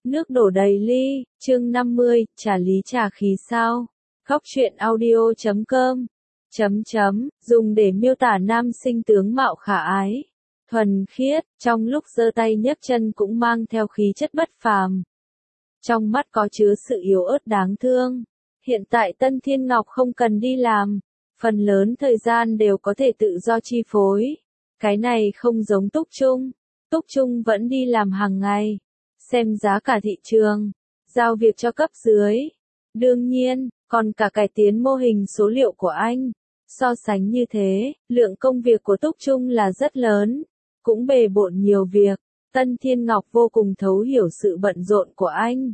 Nước đổ đầy ly, chương 50, trà lý trà khí sao? Góc truyện audio.com dùng để miêu tả nam sinh tướng mạo khả ái, thuần khiết, trong lúc giơ tay nhấc chân cũng mang theo khí chất bất phàm. Trong mắt có chứa sự yếu ớt đáng thương. Hiện tại Tân Thiên Ngọc không cần đi làm, phần lớn thời gian đều có thể tự do chi phối. Cái này không giống Túc Trung. Túc Trung vẫn đi làm hàng ngày, xem giá cả thị trường, giao việc cho cấp dưới. Đương nhiên, còn cả cải tiến mô hình số liệu của anh. So sánh như thế, lượng công việc của Túc Trung là rất lớn, cũng bề bộn nhiều việc. Tân Thiên Ngọc vô cùng thấu hiểu sự bận rộn của anh.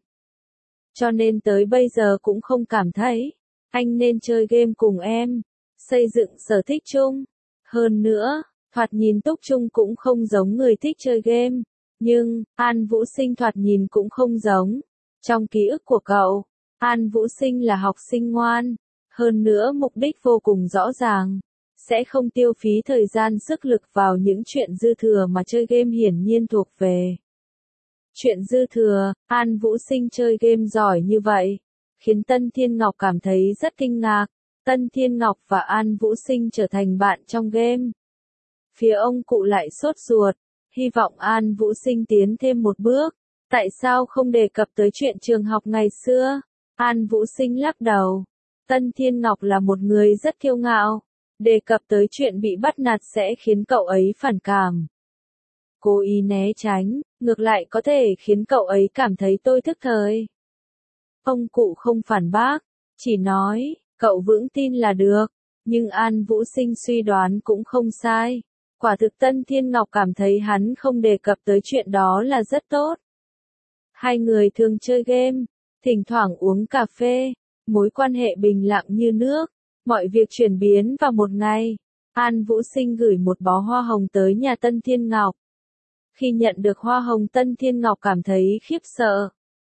Cho nên tới bây giờ cũng không cảm thấy, anh nên chơi game cùng em, xây dựng sở thích chung. Hơn nữa, thoạt nhìn Túc Trung cũng không giống người thích chơi game, nhưng, An Vũ Sinh thoạt nhìn cũng không giống. Trong ký ức của cậu, An Vũ Sinh là học sinh ngoan, hơn nữa mục đích vô cùng rõ ràng, sẽ không tiêu phí thời gian sức lực vào những chuyện dư thừa mà chơi game hiển nhiên thuộc về. Chuyện dư thừa, An Vũ Sinh chơi game giỏi như vậy, khiến Tân Thiên Ngọc cảm thấy rất kinh ngạc. Tân Thiên Ngọc và An Vũ Sinh trở thành bạn trong game. Phía ông cụ lại sốt ruột, hy vọng An Vũ Sinh tiến thêm một bước. Tại sao không đề cập tới chuyện trường học ngày xưa? An Vũ Sinh lắc đầu. Tân Thiên Ngọc là một người rất kiêu ngạo. Đề cập tới chuyện bị bắt nạt sẽ khiến cậu ấy phản cảm. Cố ý né tránh, ngược lại có thể khiến cậu ấy cảm thấy tôi thức thời. Ông cụ không phản bác, chỉ nói, cậu vững tin là được. Nhưng An Vũ Sinh suy đoán cũng không sai. Quả thực Tân Thiên Ngọc cảm thấy hắn không đề cập tới chuyện đó là rất tốt. Hai người thường chơi game, thỉnh thoảng uống cà phê, mối quan hệ bình lặng như nước. Mọi việc chuyển biến vào một ngày, An Vũ Sinh gửi một bó hoa hồng tới nhà Tân Thiên Ngọc. Khi nhận được hoa hồng Tân Thiên Ngọc cảm thấy khiếp sợ.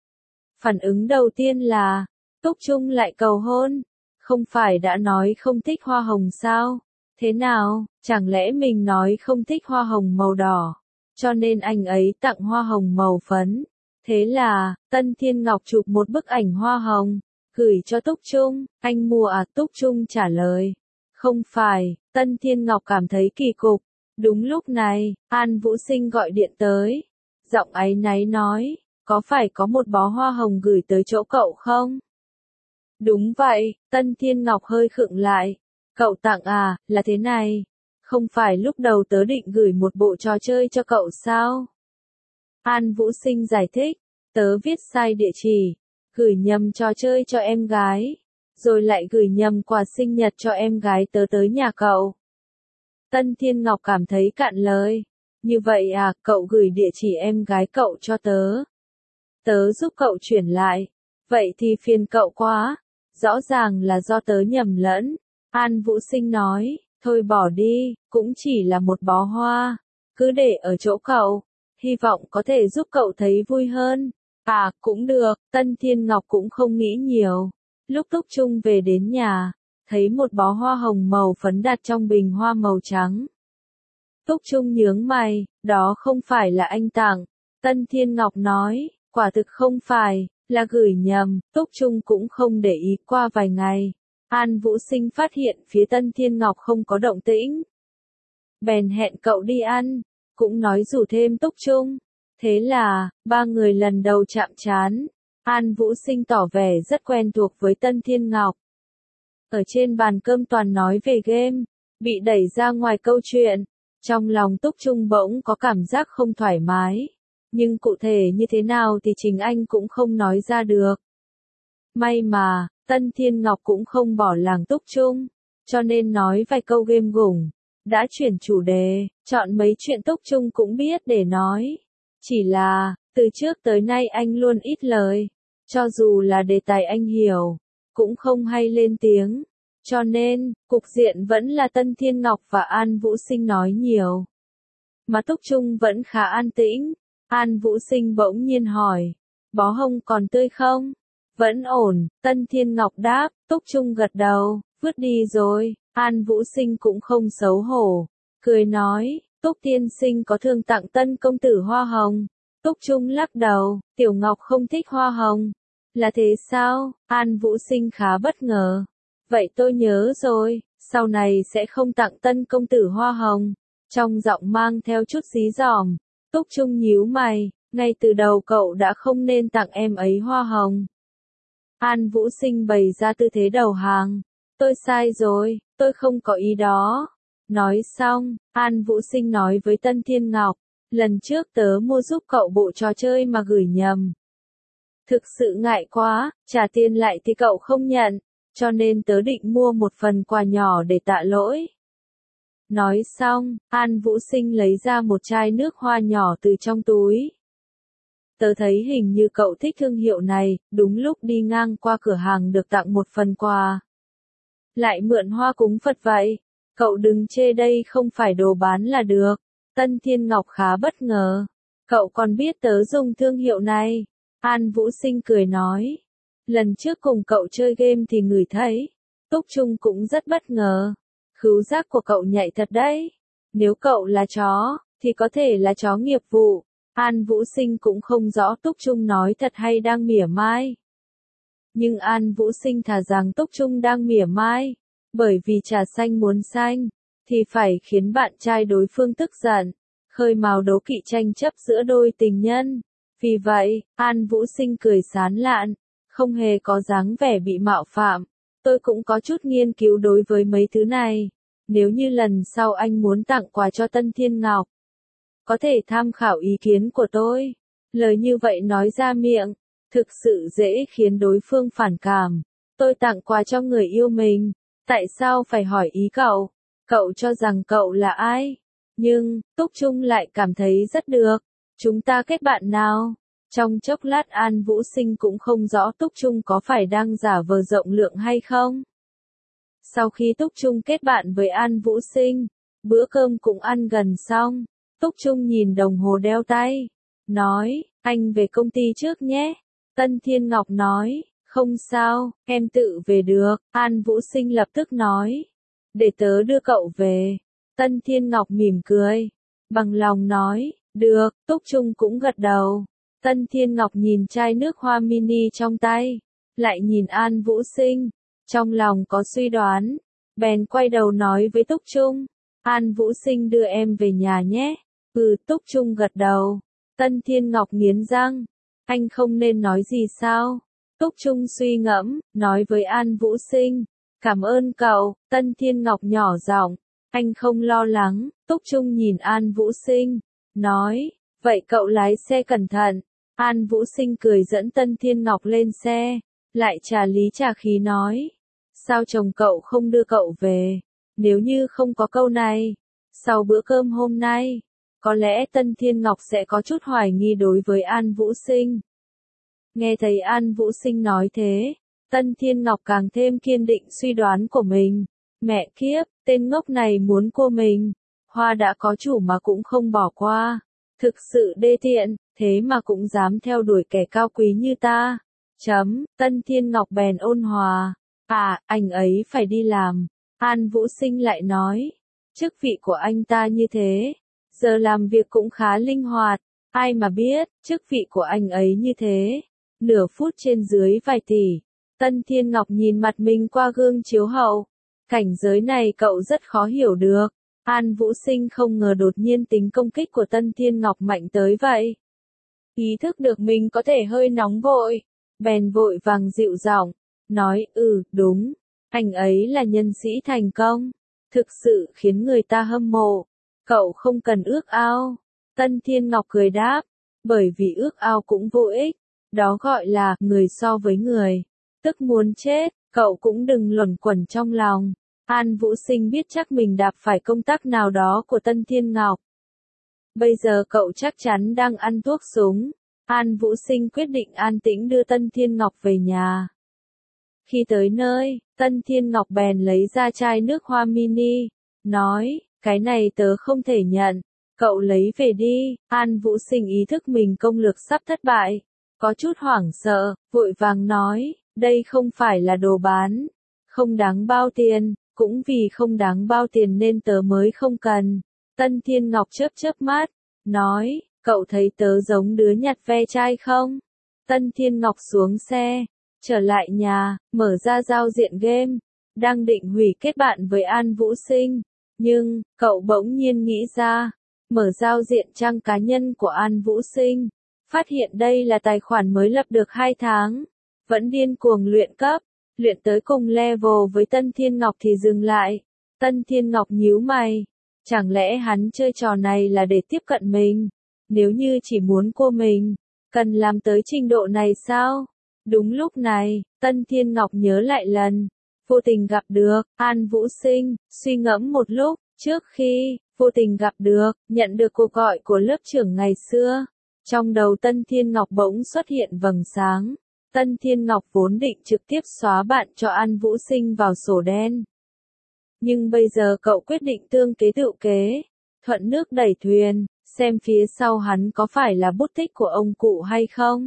Phản ứng đầu tiên là, Túc Trung lại cầu hôn, không phải đã nói không thích hoa hồng sao? Thế nào, chẳng lẽ mình nói không thích hoa hồng màu đỏ, cho nên anh ấy tặng hoa hồng màu phấn. Thế là, Tân Thiên Ngọc chụp một bức ảnh hoa hồng, gửi cho Túc Trung, anh mua à? Túc Trung trả lời, không phải. Tân Thiên Ngọc cảm thấy kỳ cục. Đúng lúc này, An Vũ Sinh gọi điện tới. Giọng áy náy nói, có phải có một bó hoa hồng gửi tới chỗ cậu không? Đúng vậy, Tân Thiên Ngọc hơi khựng lại. Cậu tặng à, là thế này. Không phải lúc đầu tớ định gửi một bộ trò chơi cho cậu sao? An Vũ Sinh giải thích, tớ viết sai địa chỉ, gửi nhầm trò chơi cho em gái, rồi lại gửi nhầm quà sinh nhật cho em gái tớ tới nhà cậu. Tân Thiên Ngọc cảm thấy cạn lời. Như vậy à, cậu gửi địa chỉ em gái cậu cho tớ. Tớ giúp cậu chuyển lại. Vậy thì phiền cậu quá. Rõ ràng là do tớ nhầm lẫn. An Vũ Sinh nói, thôi bỏ đi, cũng chỉ là một bó hoa. Cứ để ở chỗ cậu. Hy vọng có thể giúp cậu thấy vui hơn. À, cũng được, Tân Thiên Ngọc cũng không nghĩ nhiều. Lúc Túc Trung về đến nhà, thấy một bó hoa hồng màu phấn đặt trong bình hoa màu trắng. Túc Trung nhướng mày, đó không phải là anh tặng. Tân Thiên Ngọc nói, quả thực không phải, là gửi nhầm. Túc Trung cũng không để ý. Qua vài ngày, An Vũ Sinh phát hiện phía Tân Thiên Ngọc không có động tĩnh. Bèn hẹn cậu đi ăn, cũng nói rủ thêm Túc Trung. Thế là, ba người lần đầu chạm trán. An Vũ Sinh tỏ vẻ rất quen thuộc với Tân Thiên Ngọc. Ở trên bàn cơm toàn nói về game, bị đẩy ra ngoài câu chuyện. Trong lòng Túc Trung bỗng có cảm giác không thoải mái. Nhưng cụ thể như thế nào thì chính anh cũng không nói ra được. May mà, Tân Thiên Ngọc cũng không bỏ làng Túc Trung, cho nên nói vài câu game gủng. Đã chuyển chủ đề, chọn mấy chuyện Túc Trung cũng biết để nói. Chỉ là, từ trước tới nay anh luôn ít lời. Cho dù là đề tài anh hiểu, cũng không hay lên tiếng. Cho nên, cục diện vẫn là Tân Thiên Ngọc và An Vũ Sinh nói nhiều. Mà Túc Trung vẫn khá an tĩnh. An Vũ Sinh bỗng nhiên hỏi, bó hồng còn tươi không? Vẫn ổn, Tân Thiên Ngọc đáp. Túc Trung gật đầu, vứt đi rồi. An Vũ Sinh cũng không xấu hổ, cười nói, Túc tiên sinh có thường tặng Tân công tử hoa hồng. Túc Trung lắc đầu, Tiểu Ngọc không thích hoa hồng. Là thế sao? An Vũ Sinh khá bất ngờ. Vậy tôi nhớ rồi, sau này sẽ không tặng tân công tử hoa hồng. Trong giọng mang theo chút dí dỏm, Túc Trung nhíu mày, ngay từ đầu cậu đã không nên tặng em ấy hoa hồng. An Vũ Sinh bày ra tư thế đầu hàng. Tôi sai rồi, tôi không có ý đó. Nói xong, An Vũ Sinh nói với Tân Thiên Ngọc, lần trước tớ mua giúp cậu bộ trò chơi mà gửi nhầm. Thực sự ngại quá, trả tiền lại thì cậu không nhận, cho nên tớ định mua một phần quà nhỏ để tạ lỗi. Nói xong, An Vũ Sinh lấy ra một chai nước hoa nhỏ từ trong túi. Tớ thấy hình như cậu thích thương hiệu này, đúng lúc đi ngang qua cửa hàng được tặng một phần quà. Lại mượn hoa cúng Phật vậy, cậu đừng chê đây không phải đồ bán là được. Tân Thiên Ngọc khá bất ngờ. Cậu còn biết tớ dùng thương hiệu này. An Vũ Sinh cười nói. Lần trước cùng cậu chơi game thì ngửi thấy. Túc Trung cũng rất bất ngờ. Khứu giác của cậu nhạy thật đấy. Nếu cậu là chó, thì có thể là chó nghiệp vụ. An Vũ Sinh cũng không rõ Túc Trung nói thật hay đang mỉa mai. Nhưng An Vũ Sinh thà rằng Túc Trung đang mỉa mai. Bởi vì trà xanh muốn xanh, thì phải khiến bạn trai đối phương tức giận, khơi mào đố kỵ tranh chấp giữa đôi tình nhân. Vì vậy, An Vũ Sinh cười sán lạn, không hề có dáng vẻ bị mạo phạm. Tôi cũng có chút nghiên cứu đối với mấy thứ này. Nếu như lần sau anh muốn tặng quà cho Tân Thiên Ngọc, có thể tham khảo ý kiến của tôi. Lời như vậy nói ra miệng, thực sự dễ khiến đối phương phản cảm. Tôi tặng quà cho người yêu mình, tại sao phải hỏi ý cậu? Cậu cho rằng cậu là ai? Nhưng, Túc Trung lại cảm thấy rất được. Chúng ta kết bạn nào? Trong chốc lát An Vũ Sinh cũng không rõ Túc Trung có phải đang giả vờ rộng lượng hay không. Sau khi Túc Trung kết bạn với An Vũ Sinh, bữa cơm cũng ăn gần xong. Túc Trung nhìn đồng hồ đeo tay, nói, anh về công ty trước nhé. Tân Thiên Ngọc nói, không sao, em tự về được. An Vũ Sinh lập tức nói, để tớ đưa cậu về. Tân Thiên Ngọc mỉm cười, bằng lòng nói, được. Túc Trung cũng gật đầu. Tân Thiên Ngọc nhìn chai nước hoa mini trong tay, lại nhìn An Vũ Sinh, trong lòng có suy đoán, bèn quay đầu nói với Túc Trung, An Vũ Sinh đưa em về nhà nhé. Túc Trung gật đầu. Tân Thiên Ngọc nghiến răng, anh không nên nói gì sao? Túc Trung suy ngẫm, nói với An Vũ Sinh, cảm ơn cậu. Tân Thiên Ngọc nhỏ giọng, anh không lo lắng. Túc Trung nhìn An Vũ Sinh, nói, vậy cậu lái xe cẩn thận. An Vũ Sinh cười dẫn Tân Thiên Ngọc lên xe, lại trà lý trà khí nói, sao chồng cậu không đưa cậu về? Nếu như không có câu này, sau bữa cơm hôm nay, có lẽ Tân Thiên Ngọc sẽ có chút hoài nghi đối với An Vũ Sinh. Nghe thấy An Vũ Sinh nói thế, Tân Thiên Ngọc càng thêm kiên định suy đoán của mình. Mẹ kiếp, tên ngốc này muốn cô mình. Hoa đã có chủ mà cũng không bỏ qua. Thực sự đê tiện, thế mà cũng dám theo đuổi kẻ cao quý như ta. Tân Thiên Ngọc bèn ôn hòa. Anh ấy phải đi làm. An Vũ Sinh lại nói. Chức vị của anh ta như thế, giờ làm việc cũng khá linh hoạt. Ai mà biết, chức vị của anh ấy như thế. Nửa phút trên dưới vài tỷ. Tân Thiên Ngọc nhìn mặt mình qua gương chiếu hậu. Cảnh giới này cậu rất khó hiểu được. An Vũ Sinh không ngờ đột nhiên tính công kích của Tân Thiên Ngọc mạnh tới vậy. Ý thức được mình có thể hơi nóng vội, bèn vội vàng dịu giọng, nói đúng, anh ấy là nhân sĩ thành công, thực sự khiến người ta hâm mộ. Cậu không cần ước ao. Tân Thiên Ngọc cười đáp, bởi vì ước ao cũng vô ích, đó gọi là người so với người, tức muốn chết. Cậu cũng đừng luẩn quẩn trong lòng. An Vũ Sinh biết chắc mình đạp phải công tắc nào đó của Tân Thiên Ngọc. Bây giờ cậu chắc chắn đang ăn thuốc súng. An Vũ Sinh quyết định an tĩnh đưa Tân Thiên Ngọc về nhà. Khi tới nơi, Tân Thiên Ngọc bèn lấy ra chai nước hoa mini, nói, cái này tớ không thể nhận, cậu lấy về đi. An Vũ Sinh ý thức mình công lược sắp thất bại, có chút hoảng sợ, vội vàng nói, đây không phải là đồ bán, không đáng bao tiền, cũng vì không đáng bao tiền nên tớ mới không cần. Tân Thiên Ngọc chớp chớp mắt, nói, cậu thấy tớ giống đứa nhặt ve chai không? Tân Thiên Ngọc xuống xe, trở lại nhà, mở ra giao diện game, đang định hủy kết bạn với An Vũ Sinh, nhưng, cậu bỗng nhiên nghĩ ra, mở giao diện trang cá nhân của An Vũ Sinh, phát hiện đây là tài khoản mới lập được 2 tháng, vẫn điên cuồng luyện cấp, luyện tới cùng level với Tân Thiên Ngọc thì dừng lại. Tân Thiên Ngọc nhíu mày, chẳng lẽ hắn chơi trò này là để tiếp cận mình? Nếu như chỉ muốn cô mình, cần làm tới trình độ này sao? Đúng lúc này, Tân Thiên Ngọc nhớ lại lần vô tình gặp được An Vũ Sinh, suy ngẫm một lúc, trước khi vô tình gặp được, nhận được cuộc gọi của lớp trưởng ngày xưa. Trong đầu Tân Thiên Ngọc bỗng xuất hiện vầng sáng. Tân Thiên Ngọc vốn định trực tiếp xóa bạn cho An Vũ Sinh vào sổ đen. Nhưng bây giờ cậu quyết định tương kế tự kế, thuận nước đẩy thuyền, xem phía sau hắn có phải là bút tích của ông cụ hay không.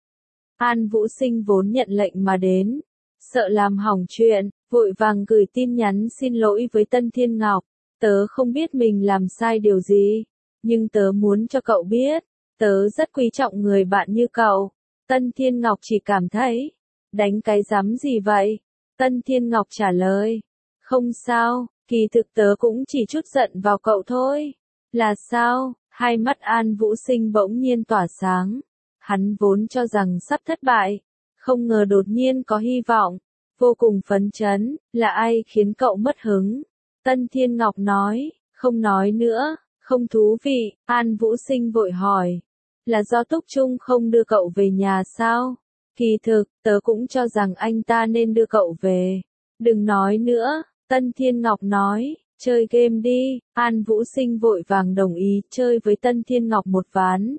An Vũ Sinh vốn nhận lệnh mà đến, sợ làm hỏng chuyện, vội vàng gửi tin nhắn xin lỗi với Tân Thiên Ngọc. Tớ không biết mình làm sai điều gì, nhưng tớ muốn cho cậu biết, tớ rất quý trọng người bạn như cậu. Tân Thiên Ngọc chỉ cảm thấy, đánh cái rắm gì vậy? Tân Thiên Ngọc trả lời, không sao, kỳ thực tớ cũng chỉ chút giận vào cậu thôi. Là sao? Hai mắt An Vũ Sinh bỗng nhiên tỏa sáng. Hắn vốn cho rằng sắp thất bại, không ngờ đột nhiên có hy vọng, vô cùng phấn chấn. Là ai khiến cậu mất hứng? Tân Thiên Ngọc nói, không nói nữa, không thú vị. An Vũ Sinh vội hỏi, là do Túc Trung không đưa cậu về nhà sao? Kỳ thực, tớ cũng cho rằng anh ta nên đưa cậu về. Đừng nói nữa, Tân Thiên Ngọc nói, chơi game đi. An Vũ Sinh vội vàng đồng ý chơi với Tân Thiên Ngọc một ván.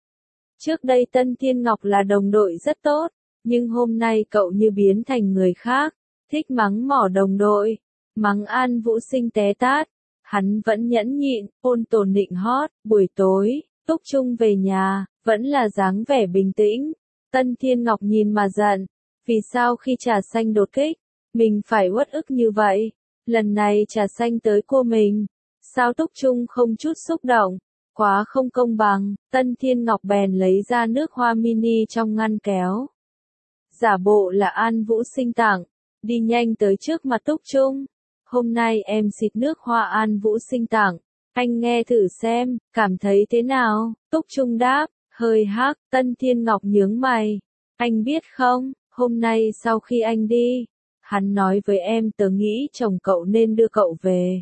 Trước đây Tân Thiên Ngọc là đồng đội rất tốt, nhưng hôm nay cậu như biến thành người khác, thích mắng mỏ đồng đội, mắng An Vũ Sinh té tát. Hắn vẫn nhẫn nhịn, ôn tồn nịnh hót. Buổi tối, Túc Trung về nhà, vẫn là dáng vẻ bình tĩnh. Tân Thiên Ngọc nhìn mà giận, vì sao khi Trà Xanh đột kích, mình phải uất ức như vậy? Lần này Trà Xanh tới cua mình, sao Túc Trung không chút xúc động? Quá không công bằng. Tân Thiên Ngọc bèn lấy ra nước hoa mini trong ngăn kéo, giả bộ là An Vũ Sinh tặng, đi nhanh tới trước mặt Túc Trung. Hôm nay em xịt nước hoa An Vũ Sinh tặng, anh nghe thử xem, cảm thấy thế nào? Túc Trung đáp, hơi hắc. Tân Thiên Ngọc nhướng mày, anh biết không, hôm nay sau khi anh đi, hắn nói với em tớ nghĩ chồng cậu nên đưa cậu về.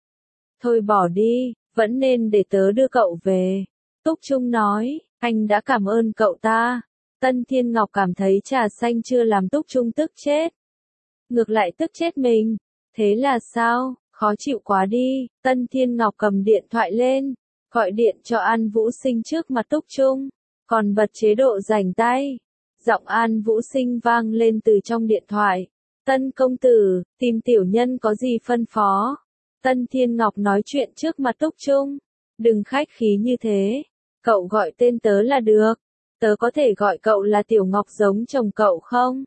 Thôi bỏ đi, vẫn nên để tớ đưa cậu về. Túc Trung nói, anh đã cảm ơn cậu ta. Tân Thiên Ngọc cảm thấy Trà Xanh chưa làm Túc Trung tức chết, ngược lại tức chết mình. Thế là sao? Khó chịu quá đi. Tân Thiên Ngọc cầm điện thoại lên, gọi điện cho An Vũ Sinh trước mặt Túc Trung, còn bật chế độ rảnh tay. Giọng An Vũ Sinh vang lên từ trong điện thoại. Tân công tử, tìm tiểu nhân có gì phân phó? Tân Thiên Ngọc nói chuyện trước mặt Túc Trung. Đừng khách khí như thế, cậu gọi tên tớ là được. Tớ có thể gọi cậu là Tiểu Ngọc giống chồng cậu không?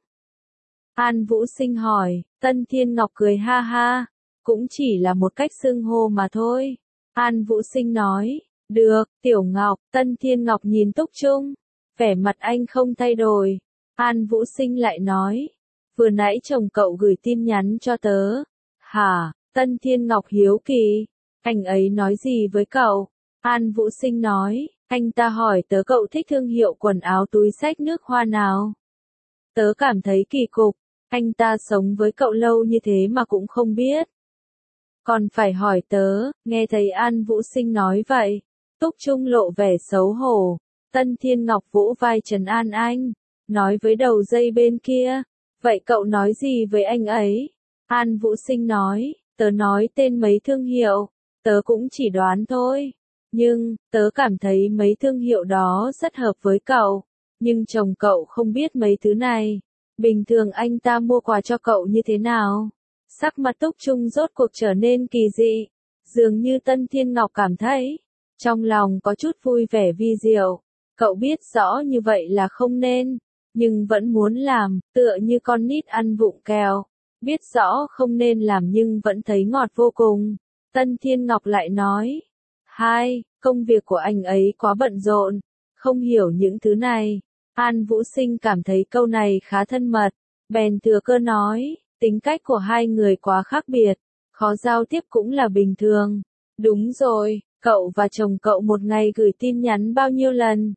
An Vũ Sinh hỏi. Tân Thiên Ngọc cười ha ha, cũng chỉ là một cách xưng hô mà thôi. An Vũ Sinh nói, được, Tiểu Ngọc. Tân Thiên Ngọc nhìn Túc Trung, vẻ mặt anh không thay đổi. An Vũ Sinh lại nói, vừa nãy chồng cậu gửi tin nhắn cho tớ. Hả? Tân Thiên Ngọc hiếu kỳ, anh ấy nói gì với cậu? An Vũ Sinh nói, anh ta hỏi tớ cậu thích thương hiệu quần áo túi xách nước hoa nào. Tớ cảm thấy kỳ cục, anh ta sống với cậu lâu như thế mà cũng không biết. Còn phải hỏi tớ. Nghe thấy An Vũ Sinh nói vậy, Túc Trung lộ vẻ xấu hổ. Tân Thiên Ngọc vỗ vai trấn an anh, nói với đầu dây bên kia, vậy cậu nói gì với anh ấy? An Vũ Sinh nói, tớ nói tên mấy thương hiệu, tớ cũng chỉ đoán thôi. Nhưng, tớ cảm thấy mấy thương hiệu đó rất hợp với cậu. Nhưng chồng cậu không biết mấy thứ này. Bình thường anh ta mua quà cho cậu như thế nào? Sắc mặt Túc Trung rốt cuộc trở nên kỳ dị. Dường như Tân Thiên Ngọc cảm thấy, trong lòng có chút vui vẻ vi diệu. Cậu biết rõ như vậy là không nên, nhưng vẫn muốn làm, tựa như con nít ăn vụng kẹo. Biết rõ không nên làm nhưng vẫn thấy ngọt vô cùng. Tân Thiên Ngọc lại nói, hai, Công việc của anh ấy quá bận rộn, không hiểu những thứ này. An Vũ Sinh cảm thấy câu này khá thân mật, bèn thừa cơ nói, tính cách của hai người quá khác biệt, khó giao tiếp cũng là bình thường. Đúng rồi, cậu và chồng cậu một ngày gửi tin nhắn bao nhiêu lần?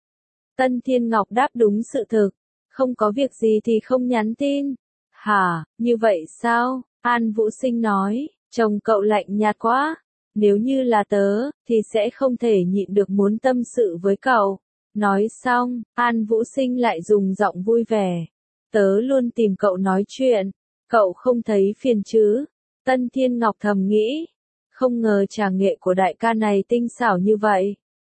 Tân Thiên Ngọc đáp đúng sự thực, không có việc gì thì không nhắn tin. Hả, như vậy sao? An Vũ Sinh nói, chồng cậu lạnh nhạt quá. Nếu như là tớ, thì sẽ không thể nhịn được muốn tâm sự với cậu. Nói xong, An Vũ Sinh lại dùng giọng vui vẻ. Tớ luôn tìm cậu nói chuyện, cậu không thấy phiền chứ? Tân Thiên Ngọc thầm nghĩ, không ngờ trà nghệ của đại ca này tinh xảo như vậy.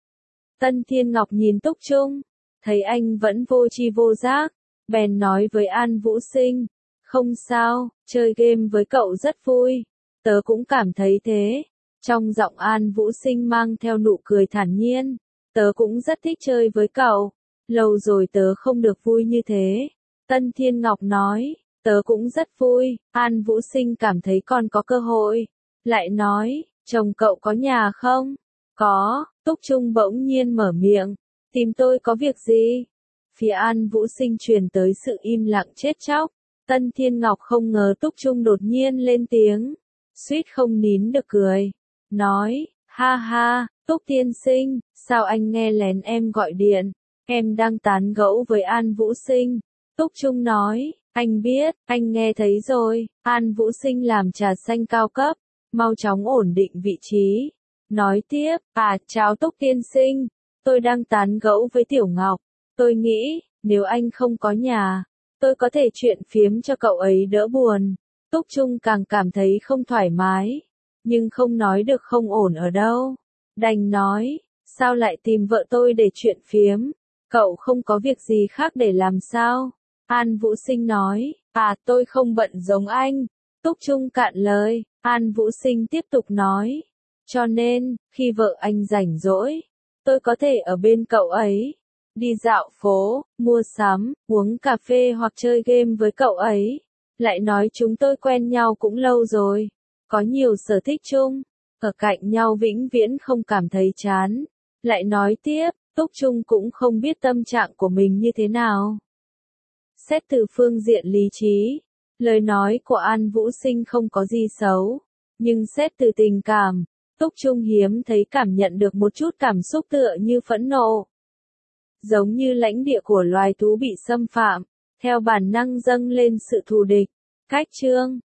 Tân Thiên Ngọc nhìn Túc Trung, thấy anh vẫn vô tri vô giác, bèn nói với An Vũ Sinh, không sao, chơi game với cậu rất vui, tớ cũng cảm thấy thế. Trong giọng An Vũ Sinh mang theo nụ cười thản nhiên, tớ cũng rất thích chơi với cậu, lâu rồi tớ không được vui như thế. Tân Thiên Ngọc nói, tớ cũng rất vui. An Vũ Sinh cảm thấy còn có cơ hội, lại nói, chồng cậu có nhà không? Có. Túc Trung bỗng nhiên mở miệng, tìm tôi có việc gì? Phía An Vũ Sinh truyền tới sự im lặng chết chóc. Tân Thiên Ngọc không ngờ Túc Trung đột nhiên lên tiếng, suýt không nín được cười, nói, ha ha, Túc tiên sinh, sao anh nghe lén em gọi điện? Em đang tán gẫu với An Vũ Sinh. Túc Trung nói, anh biết, anh nghe thấy rồi. An Vũ Sinh làm trà xanh cao cấp, mau chóng ổn định vị trí. Nói tiếp, chào Túc tiên sinh, tôi đang tán gẫu với Tiểu Ngọc. Tôi nghĩ, nếu anh không có nhà, tôi có thể chuyện phiếm cho cậu ấy đỡ buồn. Túc Trung càng cảm thấy không thoải mái, nhưng không nói được không ổn ở đâu. Đành nói, sao lại tìm vợ tôi để chuyện phiếm? Cậu không có việc gì khác để làm sao? An Vũ Sinh nói, tôi không bận giống anh. Túc Trung cạn lời, An Vũ Sinh tiếp tục nói, cho nên, khi vợ anh rảnh rỗi, tôi có thể ở bên cậu ấy, đi dạo phố, mua sắm, uống cà phê hoặc chơi game với cậu ấy. Lại nói chúng tôi quen nhau cũng lâu rồi, có nhiều sở thích chung, ở cạnh nhau vĩnh viễn không cảm thấy chán. Lại nói tiếp, Túc Trung cũng không biết tâm trạng của mình như thế nào. Xét từ phương diện lý trí, lời nói của An Vũ Sinh không có gì xấu, nhưng xét từ tình cảm, Túc Trung hiếm thấy cảm nhận được một chút cảm xúc tựa như phẫn nộ. Giống như lãnh địa của loài thú bị xâm phạm, theo bản năng dâng lên sự thù địch. Cách chương